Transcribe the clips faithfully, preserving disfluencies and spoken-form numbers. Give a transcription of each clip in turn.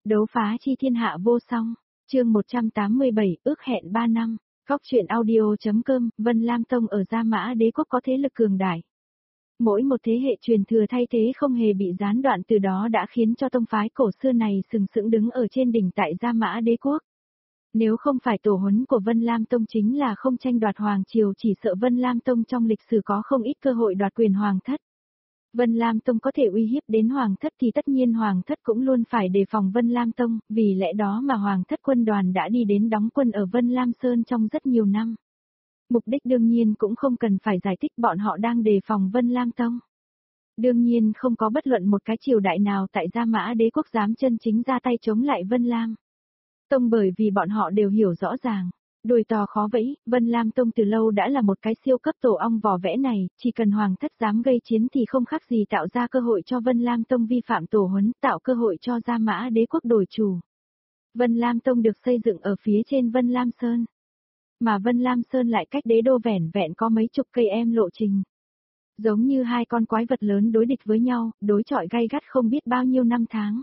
Đấu phá chi thiên hạ vô song, chương một trăm tám mươi bảy, ước hẹn ba năm, góc truyện audio.com, Vân Lam Tông ở Gia Mã Đế Quốc có thế lực cường đại. Mỗi một thế hệ truyền thừa thay thế không hề bị gián đoạn, từ đó đã khiến cho tông phái cổ xưa này sừng sững đứng ở trên đỉnh tại Gia Mã Đế Quốc. Nếu không phải tổ huấn của Vân Lam Tông chính là không tranh đoạt hoàng triều, chỉ sợ Vân Lam Tông trong lịch sử có không ít cơ hội đoạt quyền hoàng thất. Vân Lam Tông có thể uy hiếp đến hoàng thất thì tất nhiên hoàng thất cũng luôn phải đề phòng Vân Lam Tông, vì lẽ đó mà hoàng thất quân đoàn đã đi đến đóng quân ở Vân Lam Sơn trong rất nhiều năm. Mục đích đương nhiên cũng không cần phải giải thích, bọn họ đang đề phòng Vân Lam Tông. Đương nhiên không có bất luận một cái triều đại nào tại Gia Mã Đế Quốc dám chân chính ra tay chống lại Vân Lam Tông, bởi vì bọn họ đều hiểu rõ ràng. Đùi to khó vẫy, Vân Lam Tông từ lâu đã là một cái siêu cấp tổ ong vỏ vẽ này, chỉ cần hoàng thất dám gây chiến thì không khác gì tạo ra cơ hội cho Vân Lam Tông vi phạm tổ huấn, tạo cơ hội cho Gia Mã Đế Quốc đổi chủ. Vân Lam Tông được xây dựng ở phía trên Vân Lam Sơn, mà Vân Lam Sơn lại cách đế đô vẻn vẹn có mấy chục cây em lộ trình. Giống như hai con quái vật lớn đối địch với nhau, đối chọi gay gắt không biết bao nhiêu năm tháng.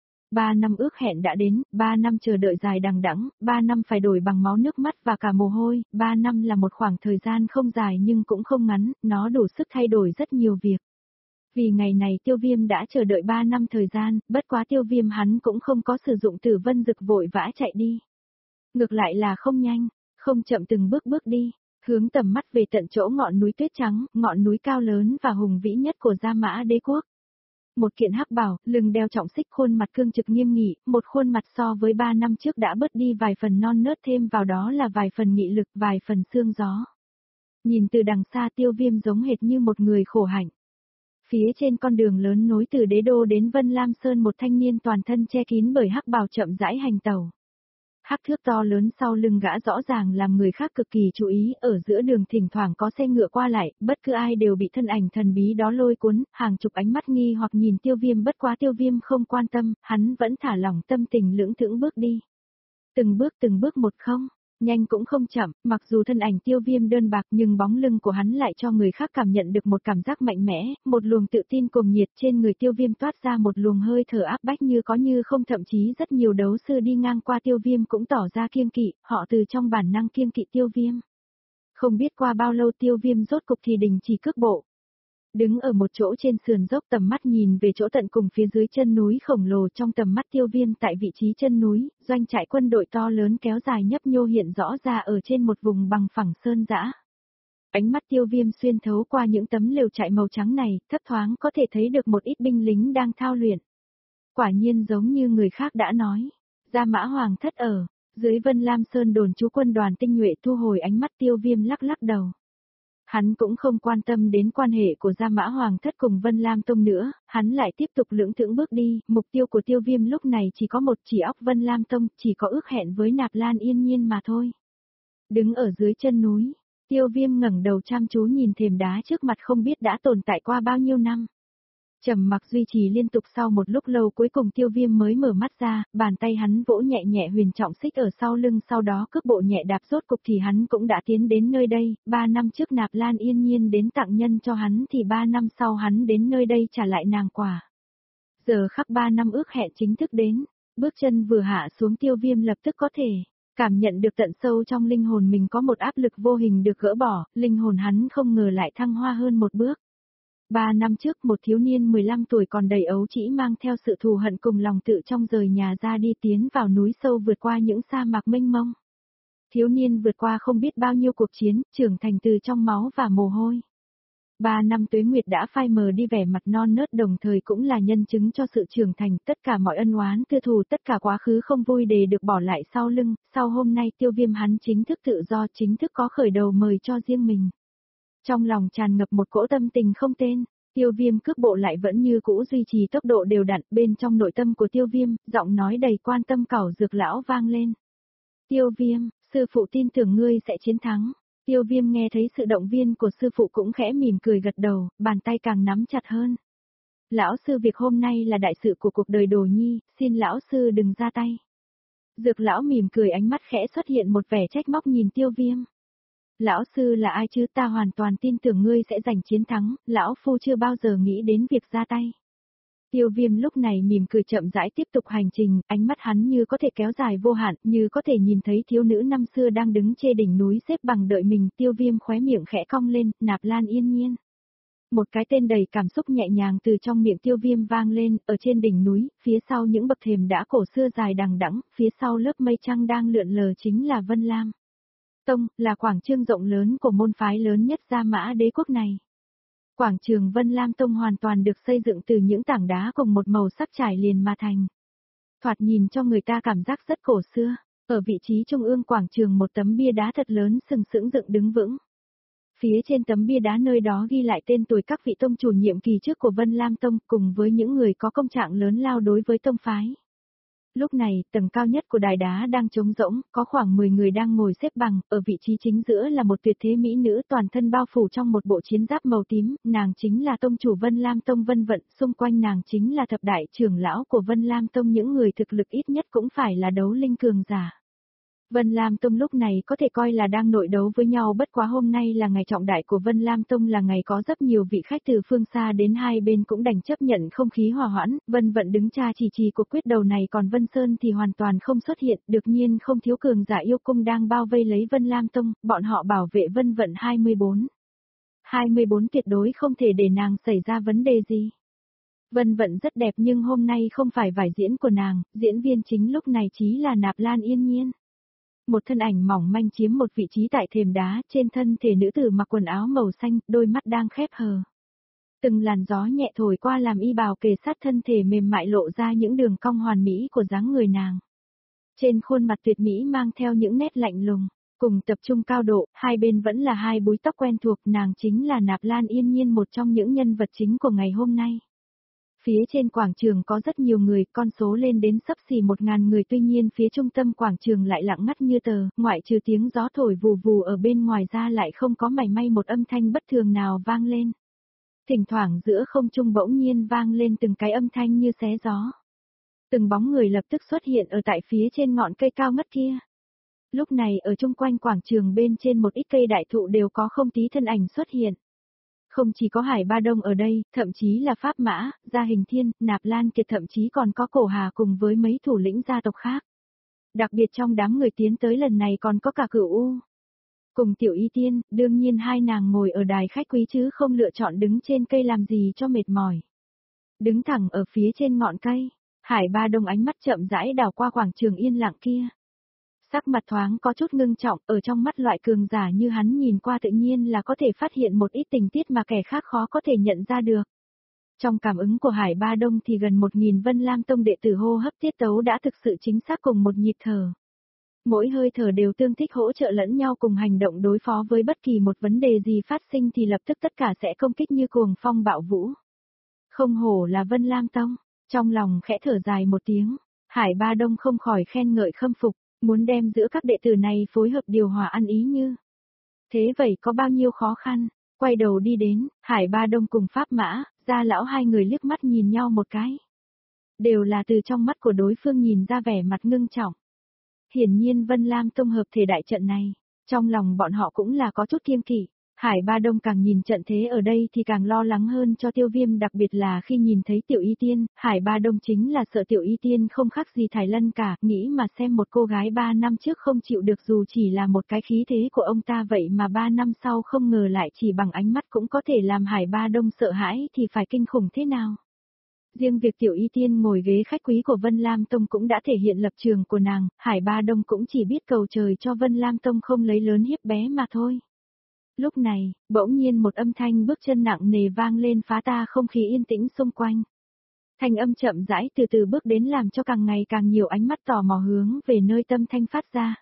Ba năm ước hẹn đã đến, ba năm chờ đợi dài đằng đẵng, ba năm phải đổi bằng máu nước mắt và cả mồ hôi, ba năm là một khoảng thời gian không dài nhưng cũng không ngắn, nó đủ sức thay đổi rất nhiều việc. Vì ngày này Tiêu Viêm đã chờ đợi ba năm thời gian, bất quá Tiêu Viêm hắn cũng không có sử dụng Tử Vân Dực vội vã chạy đi. Ngược lại là không nhanh, không chậm từng bước bước đi, hướng tầm mắt về tận chỗ ngọn núi tuyết trắng, ngọn núi cao lớn và hùng vĩ nhất của Gia Mã Đế Quốc. Một kiện hắc bào, lưng đeo trọng xích, khuôn mặt cương trực nghiêm nghị, một khuôn mặt so với ba năm trước đã bớt đi vài phần non nớt, thêm vào đó là vài phần nghị lực, vài phần xương gió. Nhìn từ đằng xa Tiêu Viêm giống hệt như một người khổ hạnh. Phía trên con đường lớn nối từ đế đô đến Vân Lam Sơn, một thanh niên toàn thân che kín bởi hắc bào chậm rãi hành tẩu. Hắc thước to lớn sau lưng gã rõ ràng làm người khác cực kỳ chú ý, ở giữa đường thỉnh thoảng có xe ngựa qua lại, bất cứ ai đều bị thân ảnh thần bí đó lôi cuốn, hàng chục ánh mắt nghi hoặc nhìn Tiêu Viêm, bất quá Tiêu Viêm không quan tâm, hắn vẫn thả lỏng tâm tình lưỡng thững bước đi. Từng bước từng bước một, không nhanh cũng không chậm, mặc dù thân ảnh Tiêu Viêm đơn bạc nhưng bóng lưng của hắn lại cho người khác cảm nhận được một cảm giác mạnh mẽ, một luồng tự tin cuồng nhiệt. Trên người Tiêu Viêm toát ra một luồng hơi thở áp bách như có như không, thậm chí rất nhiều đấu sư đi ngang qua Tiêu Viêm cũng tỏ ra kiêng kỵ, họ từ trong bản năng kiêng kỵ Tiêu Viêm. Không biết qua bao lâu Tiêu Viêm rốt cục thì đình chỉ cước bộ. Đứng ở một chỗ trên sườn dốc, tầm mắt nhìn về chỗ tận cùng phía dưới chân núi khổng lồ, trong tầm mắt Tiêu Viêm tại vị trí chân núi, doanh trại quân đội to lớn kéo dài nhấp nhô hiện rõ ra ở trên một vùng bằng phẳng sơn dã. Ánh mắt Tiêu Viêm xuyên thấu qua những tấm lều trại màu trắng này, thấp thoáng có thể thấy được một ít binh lính đang thao luyện. Quả nhiên giống như người khác đã nói, Gia Mã Hoàng thất ở dưới Vân Lam Sơn đồn trú quân đoàn tinh nhuệ. Thu hồi ánh mắt, Tiêu Viêm lắc lắc đầu. Hắn cũng không quan tâm đến quan hệ của Gia Mã Hoàng thất cùng Vân Lam Tông nữa, hắn lại tiếp tục lưỡng thững bước đi, mục tiêu của Tiêu Viêm lúc này chỉ có một, chỉ óc Vân Lam Tông, chỉ có ước hẹn với Nạp Lan Yên Nhiên mà thôi. Đứng ở dưới chân núi, Tiêu Viêm ngẩng đầu chăm chú nhìn thềm đá trước mặt, không biết đã tồn tại qua bao nhiêu năm. Trầm mặc duy trì liên tục sau một lúc lâu, cuối cùng Tiêu Viêm mới mở mắt ra, bàn tay hắn vỗ nhẹ nhẹ huyền trọng xích ở sau lưng, sau đó cước bộ nhẹ đạp, rốt cục thì hắn cũng đã tiến đến nơi đây. Ba năm trước Nạp Lan Yên Nhiên đến tặng nhân cho hắn, thì ba năm sau hắn đến nơi đây trả lại nàng quả. Giờ khắc ba năm ước hẹn chính thức đến, bước chân vừa hạ xuống, Tiêu Viêm lập tức có thể cảm nhận được tận sâu trong linh hồn mình có một áp lực vô hình được gỡ bỏ, linh hồn hắn không ngờ lại thăng hoa hơn một bước. Ba năm trước, một thiếu niên mười lăm tuổi còn đầy ấu trĩ, mang theo sự thù hận cùng lòng tự trọng rời nhà ra đi, tiến vào núi sâu, vượt qua những sa mạc mênh mông. Thiếu niên vượt qua không biết bao nhiêu cuộc chiến, trưởng thành từ trong máu và mồ hôi. Ba năm tuế nguyệt đã phai mờ đi vẻ mặt non nớt, đồng thời cũng là nhân chứng cho sự trưởng thành, tất cả mọi ân oán tư thù, tất cả quá khứ không vui đều được bỏ lại sau lưng. Sau hôm nay Tiêu Viêm hắn chính thức tự do, chính thức có khởi đầu mời cho riêng mình. Trong lòng tràn ngập một cỗ tâm tình không tên, Tiêu Viêm cước bộ lại vẫn như cũ duy trì tốc độ đều đặn. Bên trong nội tâm của Tiêu Viêm, giọng nói đầy quan tâm Cẩu Dược lão vang lên. Tiêu Viêm, sư phụ tin tưởng ngươi sẽ chiến thắng. Tiêu Viêm nghe thấy sự động viên của sư phụ cũng khẽ mỉm cười gật đầu, bàn tay càng nắm chặt hơn. Lão sư, việc hôm nay là đại sự của cuộc đời Đồ Nhi, xin lão sư đừng ra tay. Dược lão mỉm cười, ánh mắt khẽ xuất hiện một vẻ trách móc nhìn Tiêu Viêm. Lão sư là ai chứ, ta hoàn toàn tin tưởng ngươi sẽ giành chiến thắng, lão phu chưa bao giờ nghĩ đến việc ra tay. Tiêu Viêm lúc này mỉm cười chậm rãi tiếp tục hành trình, ánh mắt hắn như có thể kéo dài vô hạn, như có thể nhìn thấy thiếu nữ năm xưa đang đứng trên đỉnh núi xếp bằng đợi mình. Tiêu Viêm khóe miệng khẽ cong lên, Nạp Lan Yên Nhiên. Một cái tên đầy cảm xúc nhẹ nhàng từ trong miệng Tiêu Viêm vang lên, ở trên đỉnh núi, phía sau những bậc thềm đã cổ xưa dài đằng đẵng, phía sau lớp mây trăng đang lượn lờ chính là Vân Lam Tông, là quảng trường rộng lớn của môn phái lớn nhất Gia Mã Đế quốc này. Quảng trường Vân Lam Tông hoàn toàn được xây dựng từ những tảng đá cùng một màu sắc trải liền mà thành. Thoạt nhìn cho người ta cảm giác rất cổ xưa, ở vị trí trung ương quảng trường một tấm bia đá thật lớn sừng sững dựng đứng vững. Phía trên tấm bia đá nơi đó ghi lại tên tuổi các vị tông chủ nhiệm kỳ trước của Vân Lam Tông cùng với những người có công trạng lớn lao đối với tông phái. Lúc này, tầng cao nhất của đài đá đang trống rỗng, có khoảng mười người đang ngồi xếp bằng, ở vị trí chính giữa là một tuyệt thế mỹ nữ toàn thân bao phủ trong một bộ chiến giáp màu tím, nàng chính là tông chủ Vân Lam Tông Vân Vận, xung quanh nàng chính là thập đại trưởng lão của Vân Lam Tông, những người thực lực ít nhất cũng phải là đấu linh cường giả. Vân Lam Tông lúc này có thể coi là đang nội đấu với nhau, bất quá hôm nay là ngày trọng đại của Vân Lam Tông, là ngày có rất nhiều vị khách từ phương xa đến, hai bên cũng đành chấp nhận không khí hòa hoãn. Vân Vận đứng cha chỉ trì cuộc quyết đầu này, còn Vân Sơn thì hoàn toàn không xuất hiện, đương nhiên không thiếu cường giả yêu cung đang bao vây lấy Vân Lam Tông, bọn họ bảo vệ Vân Vận hai mươi bốn. hai mươi bốn tuyệt đối không thể để nàng xảy ra vấn đề gì. Vân Vận rất đẹp nhưng hôm nay không phải vải diễn của nàng, diễn viên chính lúc này chí là Nạp Lan Yên Nhiên. Một thân ảnh mỏng manh chiếm một vị trí tại thềm đá, trên thân thể nữ tử mặc quần áo màu xanh, đôi mắt đang khép hờ. Từng làn gió nhẹ thổi qua làm y bào kề sát thân thể mềm mại lộ ra những đường cong hoàn mỹ của dáng người nàng. Trên khuôn mặt tuyệt mỹ mang theo những nét lạnh lùng, cùng tập trung cao độ, hai bên vẫn là hai búi tóc quen thuộc, nàng chính là Nạp Lan Yên Nhiên, một trong những nhân vật chính của ngày hôm nay. Phía trên quảng trường có rất nhiều người, con số lên đến xấp xỉ một ngàn người, tuy nhiên phía trung tâm quảng trường lại lặng ngắt như tờ, ngoại trừ tiếng gió thổi vù vù ở bên ngoài ra lại không có mảy may một âm thanh bất thường nào vang lên. Thỉnh thoảng giữa không trung bỗng nhiên vang lên từng cái âm thanh như xé gió. Từng bóng người lập tức xuất hiện ở tại phía trên ngọn cây cao ngất kia. Lúc này ở chung quanh quảng trường bên trên một ít cây đại thụ đều có không tí thân ảnh xuất hiện. Không chỉ có Hải Ba Đông ở đây, thậm chí là Pháp Mã, Gia Hình Thiên, Nạp Lan Kiệt, thậm chí còn có Cổ Hà cùng với mấy thủ lĩnh gia tộc khác. Đặc biệt trong đám người tiến tới lần này còn có cả Cửu U. Cùng Tiểu Y Tiên, đương nhiên hai nàng ngồi ở đài khách quý chứ không lựa chọn đứng trên cây làm gì cho mệt mỏi. Đứng thẳng ở phía trên ngọn cây, Hải Ba Đông ánh mắt chậm rãi đảo qua quảng trường yên lặng kia. Sắc mặt thoáng có chút ngưng trọng, ở trong mắt loại cường giả như hắn nhìn qua tự nhiên là có thể phát hiện một ít tình tiết mà kẻ khác khó có thể nhận ra được. Trong cảm ứng của Hải Ba Đông thì gần một nghìn Vân Lam Tông đệ tử hô hấp tiết tấu đã thực sự chính xác cùng một nhịp thở. Mỗi hơi thở đều tương thích hỗ trợ lẫn nhau cùng hành động đối phó với bất kỳ một vấn đề gì phát sinh thì lập tức tất cả sẽ công kích như cuồng phong bạo vũ. Không hổ là Vân Lam Tông, trong lòng khẽ thở dài một tiếng, Hải Ba Đông không khỏi khen ngợi khâm phục. Muốn đem giữa các đệ tử này phối hợp điều hòa ăn ý như. Thế vậy có bao nhiêu khó khăn, quay đầu đi đến, Hải Ba Đông cùng Pháp Mã, Gia lão hai người liếc mắt nhìn nhau một cái. Đều là từ trong mắt của đối phương nhìn ra vẻ mặt ngưng trọng. Hiển nhiên Vân Lam Tông hợp thể đại trận này, trong lòng bọn họ cũng là có chút kiêng kỵ. Hải Ba Đông càng nhìn trận thế ở đây thì càng lo lắng hơn cho Tiêu Viêm, đặc biệt là khi nhìn thấy Tiểu Y Tiên, Hải Ba Đông chính là sợ Tiểu Y Tiên không khác gì Thải Lân cả, nghĩ mà xem một cô gái ba năm trước không chịu được dù chỉ là một cái khí thế của ông ta vậy mà ba năm sau không ngờ lại chỉ bằng ánh mắt cũng có thể làm Hải Ba Đông sợ hãi thì phải kinh khủng thế nào. Riêng việc Tiểu Y Tiên ngồi ghế khách quý của Vân Lam Tông cũng đã thể hiện lập trường của nàng, Hải Ba Đông cũng chỉ biết cầu trời cho Vân Lam Tông không lấy lớn hiếp bé mà thôi. Lúc này, bỗng nhiên một âm thanh bước chân nặng nề vang lên phá ta không khí yên tĩnh xung quanh. Thanh âm chậm rãi từ từ bước đến làm cho càng ngày càng nhiều ánh mắt tò mò hướng về nơi tâm thanh phát ra.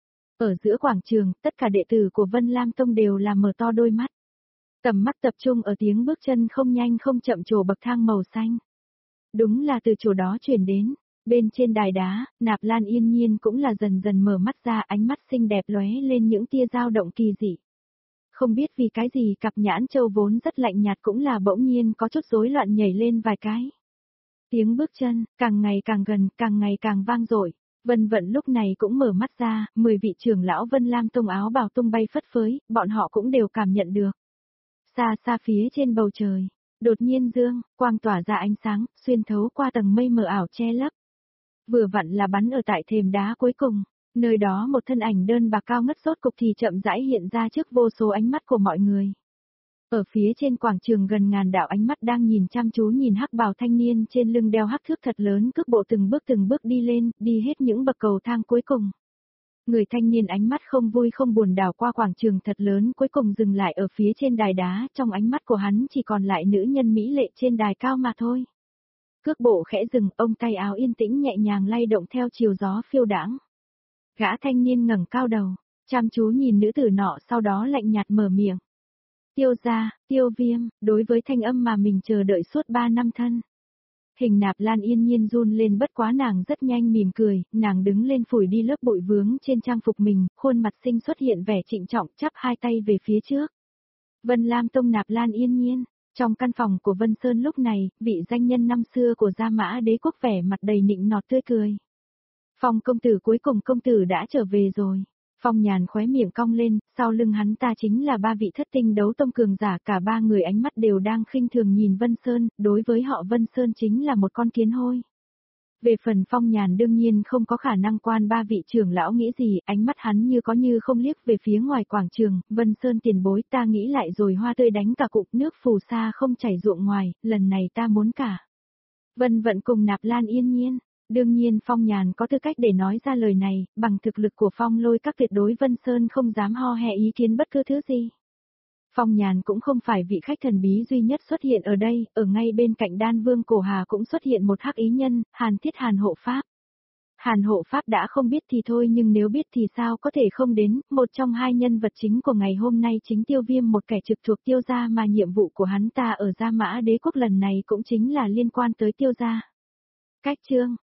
Ở giữa quảng trường, tất cả đệ tử của Vân Lam Tông đều là mở to đôi mắt. Tầm mắt tập trung ở tiếng bước chân không nhanh không chậm trổ bậc thang màu xanh. Đúng là từ chỗ đó chuyển đến, bên trên đài đá, Nạp Lan Yên Nhiên cũng là dần dần mở mắt ra, ánh mắt xinh đẹp lóe lên những tia dao động kỳ dị. Không biết vì cái gì cặp nhãn châu vốn rất lạnh nhạt cũng là bỗng nhiên có chút rối loạn nhảy lên vài cái. Tiếng bước chân, càng ngày càng gần, càng ngày càng vang dội. Vân Vận lúc này cũng mở mắt ra, mười vị trưởng lão Vân Lam Tông áo bào tung bay phất phới, bọn họ cũng đều cảm nhận được. Xa xa phía trên bầu trời, Đột nhiên dương, quang tỏa ra ánh sáng, xuyên thấu qua tầng mây mờ ảo che lấp. Vừa vặn là bắn ở tại thềm đá cuối cùng, nơi đó một thân ảnh đơn bạc cao ngất sốt cục thì chậm rãi hiện ra trước vô số ánh mắt của mọi người. Ở phía trên quảng trường gần ngàn đạo ánh mắt đang nhìn chăm chú nhìn hắc bào thanh niên trên lưng đeo hắc thước thật lớn cước bộ từng bước từng bước đi lên, đi hết những bậc cầu thang cuối cùng. Người thanh niên ánh mắt không vui không buồn đảo qua quảng trường thật lớn cuối cùng dừng lại ở phía trên đài đá, trong ánh mắt của hắn chỉ còn lại nữ nhân mỹ lệ trên đài cao mà thôi. Cước bộ khẽ dừng, ông tay áo yên tĩnh nhẹ nhàng lay động theo chiều gió phiêu đãng. Gã thanh niên ngẩng cao đầu, chăm chú nhìn nữ tử nọ sau đó lạnh nhạt mở miệng. Tiêu gia, Tiêu Viêm, đối với thanh âm mà mình chờ đợi suốt ba năm thân. Hình Nạp Lan yên nhiên run lên bất quá nàng rất nhanh mỉm cười, nàng đứng lên phủi đi lớp bụi vướng trên trang phục mình, khuôn mặt xinh xuất hiện vẻ trịnh trọng chắp hai tay về phía trước. Vân Lam Tông Nạp Lan yên nhiên, trong căn phòng của Vân Sơn lúc này, vị danh nhân năm xưa của Gia Mã Đế quốc vẻ mặt đầy nịnh nọt tươi cười. Phong công tử cuối cùng công tử đã trở về rồi. Phong Nhàn khóe miệng cong lên, sau lưng hắn ta chính là ba vị thất tinh đấu tông cường giả, cả ba người ánh mắt đều đang khinh thường nhìn Vân Sơn, đối với họ Vân Sơn chính là một con kiến hôi. Về phần Phong Nhàn đương nhiên không có khả năng quan ba vị trưởng lão nghĩ gì, ánh mắt hắn như có như không liếc về phía ngoài quảng trường, Vân Sơn tiền bối ta nghĩ lại rồi hoa tươi đánh cả cục nước phù sa không chảy ruộng ngoài, lần này ta muốn cả. Vân Vận cùng Nạp Lan yên nhiên. Đương nhiên Phong Nhàn có tư cách để nói ra lời này, bằng thực lực của Phong Lôi các tuyệt đối Vân Sơn không dám ho he ý kiến bất cứ thứ gì. Phong Nhàn cũng không phải vị khách thần bí duy nhất xuất hiện ở đây, ở ngay bên cạnh Đan Vương Cổ Hà cũng xuất hiện một hắc ý nhân, Hàn Thiết Hàn Hộ Pháp. Hàn Hộ Pháp đã không biết thì thôi nhưng nếu biết thì sao có thể không đến, một trong hai nhân vật chính của ngày hôm nay chính Tiêu Viêm một kẻ trực thuộc Tiêu gia mà nhiệm vụ của hắn ta ở Gia Mã Đế quốc lần này cũng chính là liên quan tới Tiêu gia. Cách chương